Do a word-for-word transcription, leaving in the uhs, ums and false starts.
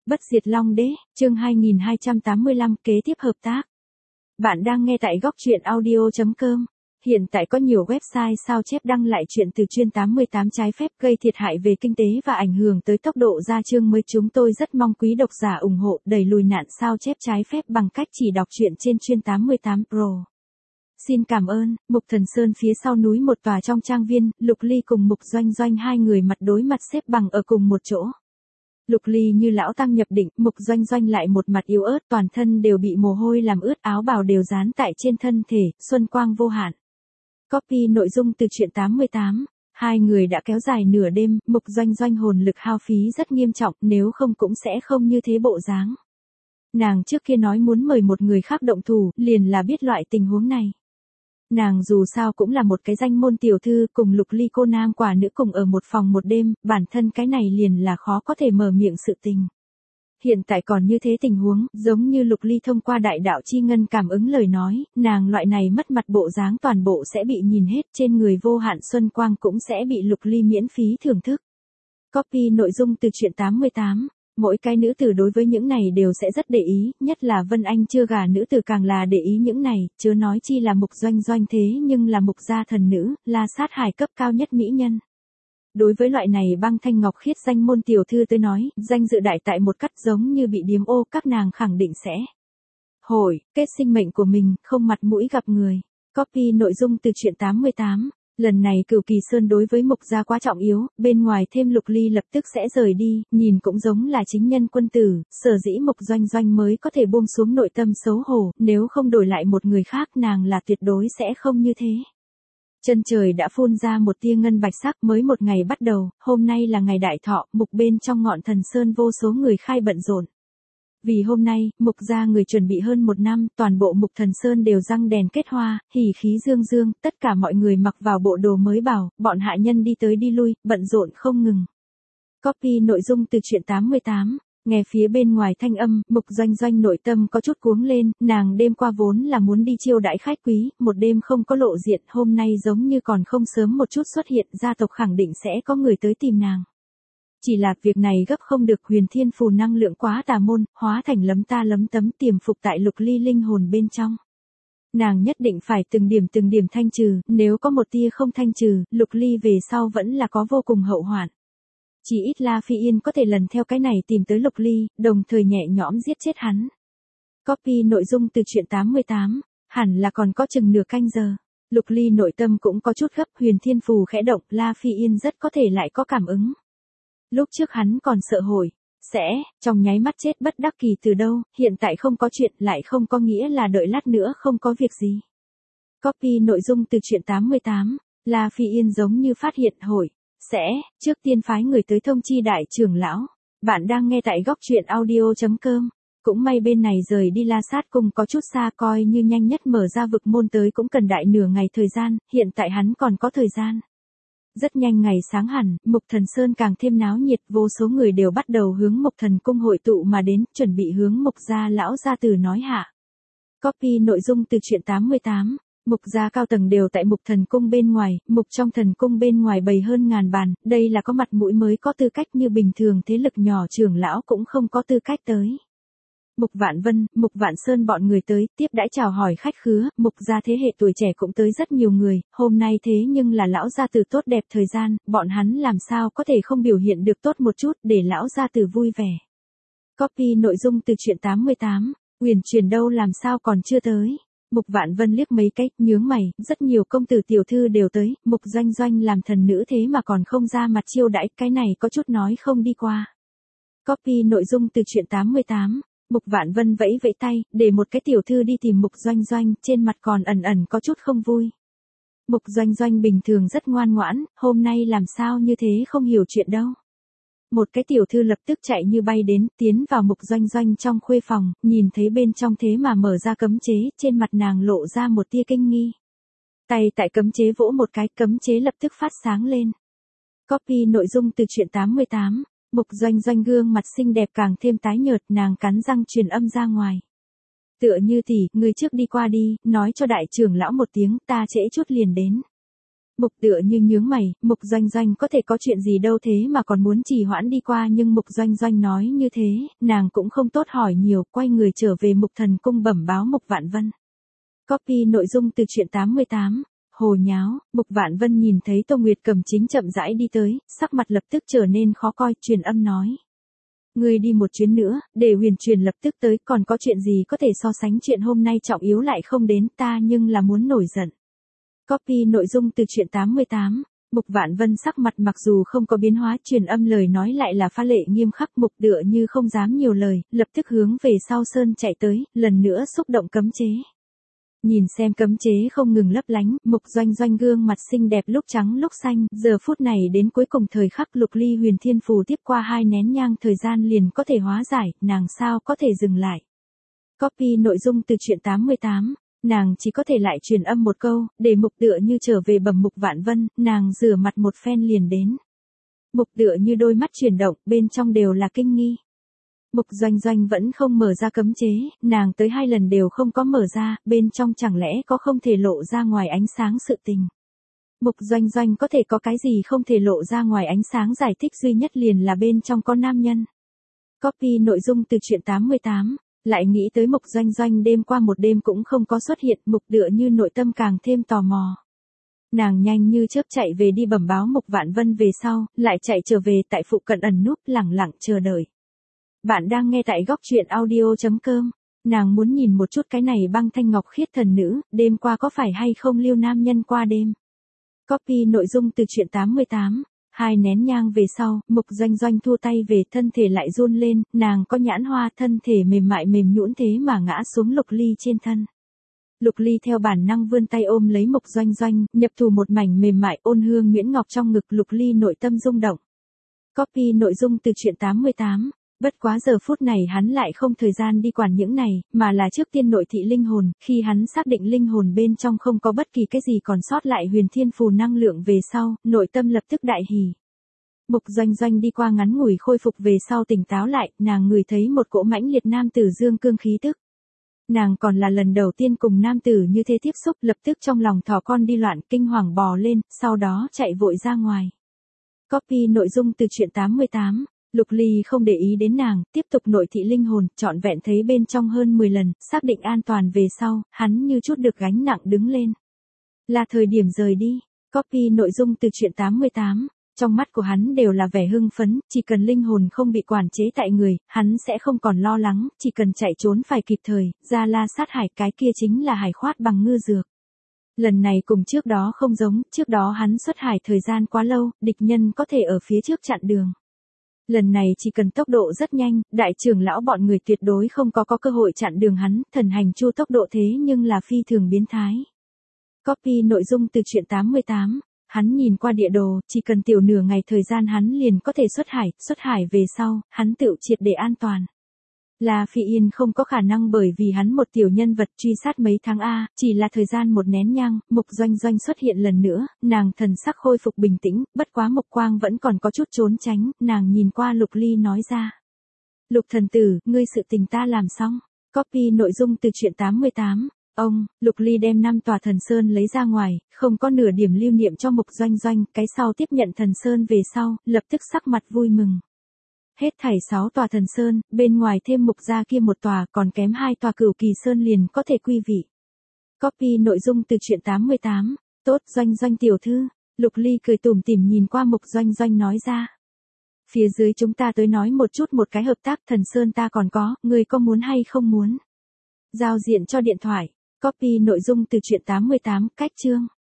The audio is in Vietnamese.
Bất diệt Long Đế, chương hai nghìn hai trăm tám mươi lăm, kế tiếp hợp tác. Bạn đang nghe tại góc truyện audio chấm com. Hiện tại có nhiều website sao chép đăng lại chuyện từ chuyên tám mươi tám trái phép gây thiệt hại về kinh tế và ảnh hưởng tới tốc độ ra chương mới. Chúng tôi rất mong quý độc giả ủng hộ đẩy lùi nạn sao chép trái phép bằng cách chỉ đọc truyện trên chuyên tám mươi tám Pro. Xin cảm ơn. Mục Thần Sơn phía sau núi một tòa trong trang viên, Lục Ly cùng Mục Doanh Doanh hai người mặt đối mặt xếp bằng ở cùng một chỗ. Lục Ly như lão tăng nhập định, Mục Doanh Doanh lại một mặt yếu ớt, toàn thân đều bị mồ hôi làm ướt, áo bào đều dán tại trên thân thể, xuân quang vô hạn. Copy nội dung từ truyện tám mươi tám. Hai người đã kéo dài nửa đêm, Mục Doanh Doanh hồn lực hao phí rất nghiêm trọng, nếu không cũng sẽ không như thế bộ dáng. Nàng trước kia nói muốn mời một người khác động thủ, liền là biết loại tình huống này. Nàng dù sao cũng là một cái danh môn tiểu thư, cùng Lục Ly cô nam quả nữ cùng ở một phòng một đêm, bản thân cái này liền là khó có thể mở miệng sự tình. Hiện tại còn như thế tình huống, giống như Lục Ly thông qua đại đạo chi ngân cảm ứng lời nói, nàng loại này mất mặt bộ dáng toàn bộ sẽ bị nhìn hết, trên người vô hạn xuân quang cũng sẽ bị Lục Ly miễn phí thưởng thức. Copy nội dung từ truyện tám mươi tám. Mỗi cái nữ tử đối với những này đều sẽ rất để ý, nhất là Vân Anh chưa gả nữ tử càng là để ý những này, chớ nói chi là Mục Doanh Doanh thế nhưng là Mục gia thần nữ, là sát hải cấp cao nhất mỹ nhân. Đối với loại này băng thanh ngọc khiết danh môn tiểu thư tới nói, danh dự đại tại một cắt giống như bị điếm ô, các nàng khẳng định sẽ hồi kết sinh mệnh của mình, không mặt mũi gặp người. Copy nội dung từ truyện tám mươi tám. Lần này Cửu Kỳ Sơn đối với Mục gia quá trọng yếu, bên ngoài thêm Lục Ly lập tức sẽ rời đi, nhìn cũng giống là chính nhân quân tử, sở dĩ Mục Doanh Doanh mới có thể buông xuống nội tâm xấu hổ, nếu không đổi lại một người khác nàng là tuyệt đối sẽ không như thế. Chân trời đã phun ra một tia ngân bạch sắc, mới một ngày bắt đầu, hôm nay là ngày đại thọ, Mục bên trong ngọn Thần Sơn vô số người khai bận rộn. Vì hôm nay, Mục gia người chuẩn bị hơn một năm, toàn bộ Mục Thần Sơn đều răng đèn kết hoa, hỉ khí dương dương, tất cả mọi người mặc vào bộ đồ mới bảo, bọn hạ nhân đi tới đi lui, bận rộn không ngừng. Copy nội dung từ truyện tám mươi tám. Nghe phía bên ngoài thanh âm, Mục Doanh Doanh nội tâm có chút cuống lên, nàng đêm qua vốn là muốn đi chiêu đãi khách quý, một đêm không có lộ diện, hôm nay giống như còn không sớm một chút xuất hiện, gia tộc khẳng định sẽ có người tới tìm nàng. Chỉ là việc này gấp không được, huyền thiên phù năng lượng quá tà môn, hóa thành lấm ta lấm tấm tiềm phục tại Lục Ly linh hồn bên trong. Nàng nhất định phải từng điểm từng điểm thanh trừ, nếu có một tia không thanh trừ, Lục Ly về sau vẫn là có vô cùng hậu hoạn. Chỉ ít La Phi Yên có thể lần theo cái này tìm tới Lục Ly, đồng thời nhẹ nhõm giết chết hắn. Copy nội dung từ truyện tám mươi tám, hẳn là còn có chừng nửa canh giờ. Lục Ly nội tâm cũng có chút gấp, huyền thiên phù khẽ động, La Phi Yên rất có thể lại có cảm ứng. Lúc trước hắn còn sợ hồi, sẽ, trong nháy mắt chết bất đắc kỳ từ đâu, hiện tại không có chuyện lại không có nghĩa là đợi lát nữa không có việc gì. Copy nội dung từ truyện tám mươi tám, La Phi Yên giống như phát hiện hồi, sẽ, trước tiên phái người tới thông chi đại trưởng lão. Bạn đang nghe tại góc truyện audio chấm com. Cũng may bên này rời đi La Sát Cung có chút xa, coi như nhanh nhất mở ra vực môn tới cũng cần đại nửa ngày thời gian, hiện tại hắn còn có thời gian. Rất nhanh ngày sáng hẳn, Mục Thần Sơn càng thêm náo nhiệt, vô số người đều bắt đầu hướng Mục Thần Cung hội tụ mà đến, chuẩn bị hướng Mục gia lão gia tử nói hạ. Copy nội dung từ truyện tám mươi tám. Mục gia cao tầng đều tại Mục Thần Cung bên ngoài, Mục trong Thần Cung bên ngoài bày hơn ngàn bàn, đây là có mặt mũi mới có tư cách, như bình thường thế lực nhỏ trưởng lão cũng không có tư cách tới. Mục Vạn Vân, Mục Vạn Sơn bọn người tới, tiếp đãi chào hỏi khách khứa, Mục gia thế hệ tuổi trẻ cũng tới rất nhiều người, hôm nay thế nhưng là lão gia tử tốt đẹp thời gian, bọn hắn làm sao có thể không biểu hiện được tốt một chút để lão gia tử vui vẻ. Copy nội dung từ truyện tám mươi tám, Uyển Truyền đâu làm sao còn chưa tới. Mục Vạn Vân liếc mấy cái, nhướng mày, rất nhiều công tử tiểu thư đều tới, Mục Doanh Doanh làm thần nữ thế mà còn không ra mặt chiêu đãi, cái này có chút nói không đi qua. Copy nội dung từ truyện tám mươi tám. Mục Vạn Vân vẫy vẫy tay, để một cái tiểu thư đi tìm Mục Doanh Doanh, trên mặt còn ẩn ẩn có chút không vui. Mục Doanh Doanh bình thường rất ngoan ngoãn, hôm nay làm sao như thế không hiểu chuyện đâu. Một cái tiểu thư lập tức chạy như bay đến, tiến vào Mục Doanh Doanh trong khuê phòng, nhìn thấy bên trong thế mà mở ra cấm chế, trên mặt nàng lộ ra một tia kinh nghi. Tay tại cấm chế vỗ một cái, cấm chế lập tức phát sáng lên. Copy nội dung từ truyện tám mươi tám. Mục Doanh Doanh gương mặt xinh đẹp càng thêm tái nhợt, nàng cắn răng truyền âm ra ngoài. Tựa như tỷ, người trước đi qua đi, nói cho đại trưởng lão một tiếng, ta trễ chút liền đến. Mục Tựa Như nhướng mày, Mục Doanh Doanh có thể có chuyện gì đâu thế mà còn muốn trì hoãn đi qua, nhưng Mục Doanh Doanh nói như thế, nàng cũng không tốt hỏi nhiều, quay người trở về Mục Thần Cung bẩm báo Mục Vạn Vân. Copy nội dung từ truyện tám mươi tám, hồ nháo. Mục Vạn Vân nhìn thấy Tô Nguyệt Cầm chính chậm rãi đi tới, sắc mặt lập tức trở nên khó coi, truyền âm nói. Ngươi đi một chuyến nữa, để Huyền Truyền lập tức tới, còn có chuyện gì có thể so sánh chuyện hôm nay trọng yếu lại không đến, ta nhưng là muốn nổi giận. Copy nội dung từ truyện tám mươi tám, Mục Vạn Vân sắc mặt mặc dù không có biến hóa, truyền âm lời nói lại là pha lệ nghiêm khắc. Mục Tựa Như không dám nhiều lời, lập tức hướng về sau sơn chạy tới, lần nữa xúc động cấm chế. Nhìn xem cấm chế không ngừng lấp lánh, Mục Doanh Doanh gương mặt xinh đẹp lúc trắng lúc xanh, giờ phút này đến cuối cùng thời khắc Lục Ly Huyền Thiên Phù tiếp qua hai nén nhang thời gian liền có thể hóa giải, nàng sao có thể dừng lại. Copy nội dung từ truyện tám mươi tám, nàng chỉ có thể lại truyền âm một câu, để Mục Tựa Như trở về bẩm Mục Vạn Vân, nàng rửa mặt một phen liền đến. Mục Tựa Như đôi mắt chuyển động, bên trong đều là kinh nghi. Mục Doanh Doanh vẫn không mở ra cấm chế, nàng tới hai lần đều không có mở ra, bên trong chẳng lẽ có không thể lộ ra ngoài ánh sáng sự tình. Mục Doanh Doanh có thể có cái gì không thể lộ ra ngoài ánh sáng, giải thích duy nhất liền là bên trong có nam nhân. Copy nội dung từ truyện tám mươi tám, lại nghĩ tới Mục Doanh Doanh đêm qua một đêm cũng không có xuất hiện, Mục Tựa Như nội tâm càng thêm tò mò. Nàng nhanh như chớp chạy về đi bẩm báo Mục Vạn Vân về sau, lại chạy trở về tại phụ cận ẩn núp lẳng lặng chờ đợi. Bạn đang nghe tại góc truyện audio.com, nàng muốn nhìn một chút cái này Băng Thanh Ngọc Khiết thần nữ, đêm qua có phải hay không lưu nam nhân qua đêm. Copy nội dung từ truyện tám mươi tám, hai nén nhang về sau, Mục Doanh Doanh thua tay về, thân thể lại run lên, nàng có nhãn hoa, thân thể mềm mại mềm nhũn thế mà ngã xuống Lục Ly trên thân. Lục Ly theo bản năng vươn tay ôm lấy Mục Doanh Doanh, nhập thù một mảnh mềm mại ôn hương nhuyễn ngọc trong ngực, Lục Ly nội tâm rung động. Copy nội dung từ truyện tám mươi tám. Bất quá giờ phút này hắn lại không thời gian đi quản những này, mà là trước tiên nội thị linh hồn, khi hắn xác định linh hồn bên trong không có bất kỳ cái gì còn sót lại Huyền Thiên Phù năng lượng về sau, nội tâm lập tức đại hỉ. Mục Doanh Doanh đi qua ngắn ngủi khôi phục về sau tỉnh táo lại, nàng ngửi thấy một cỗ mãnh liệt nam tử dương cương khí tức. Nàng còn là lần đầu tiên cùng nam tử như thế tiếp xúc, lập tức trong lòng thỏ con đi loạn, kinh hoàng bò lên, sau đó chạy vội ra ngoài. Copy nội dung từ truyện tám mươi tám. Lục Ly không để ý đến nàng, tiếp tục nội thị linh hồn, trọn vẹn thấy bên trong hơn mười lần, xác định an toàn về sau, hắn như chút được gánh nặng đứng lên. Là thời điểm rời đi. Copy nội dung từ truyện tám mươi tám, trong mắt của hắn đều là vẻ hưng phấn, chỉ cần linh hồn không bị quản chế tại người, hắn sẽ không còn lo lắng, chỉ cần chạy trốn phải kịp thời, Gia La sát hải, cái kia chính là hải khoát bằng ngư dược. Lần này cùng trước đó không giống, trước đó hắn xuất hải thời gian quá lâu, địch nhân có thể ở phía trước chặn đường. Lần này chỉ cần tốc độ rất nhanh, đại trưởng lão bọn người tuyệt đối không có có cơ hội chặn đường hắn, thần hành chu tốc độ thế nhưng là phi thường biến thái. Copy nội dung từ truyện tám mươi tám, hắn nhìn qua địa đồ, chỉ cần tiểu nửa ngày thời gian hắn liền có thể xuất hải, xuất hải về sau, hắn tự triệt để an toàn. La Phi Yên không có khả năng bởi vì hắn một tiểu nhân vật truy sát mấy tháng A, chỉ là thời gian một nén nhang, Mục Doanh Doanh xuất hiện lần nữa, nàng thần sắc khôi phục bình tĩnh, bất quá Mục Quang vẫn còn có chút trốn tránh, nàng nhìn qua Lục Ly nói ra. Lục thần tử, ngươi sự tình ta làm xong. Copy nội dung từ truyện tám mươi tám, ông, Lục Ly đem năm tòa thần sơn lấy ra ngoài, không có nửa điểm lưu niệm cho Mục Doanh Doanh, cái sau tiếp nhận thần sơn về sau, lập tức sắc mặt vui mừng. Hết thảy sáu tòa thần sơn, bên ngoài thêm Mục gia kia một tòa, còn kém hai tòa Cửu Kỳ Sơn liền có thể quy vị. Copy nội dung từ truyện tám mươi tám, tốt Doanh Doanh tiểu thư, Lục Ly cười tủm tỉm nhìn qua Mục Doanh Doanh nói ra. Phía dưới chúng ta tới nói một chút một cái hợp tác, thần sơn ta còn có, người có muốn hay không muốn? Giao diện cho điện thoại, copy nội dung từ truyện tám mươi tám, cách chương.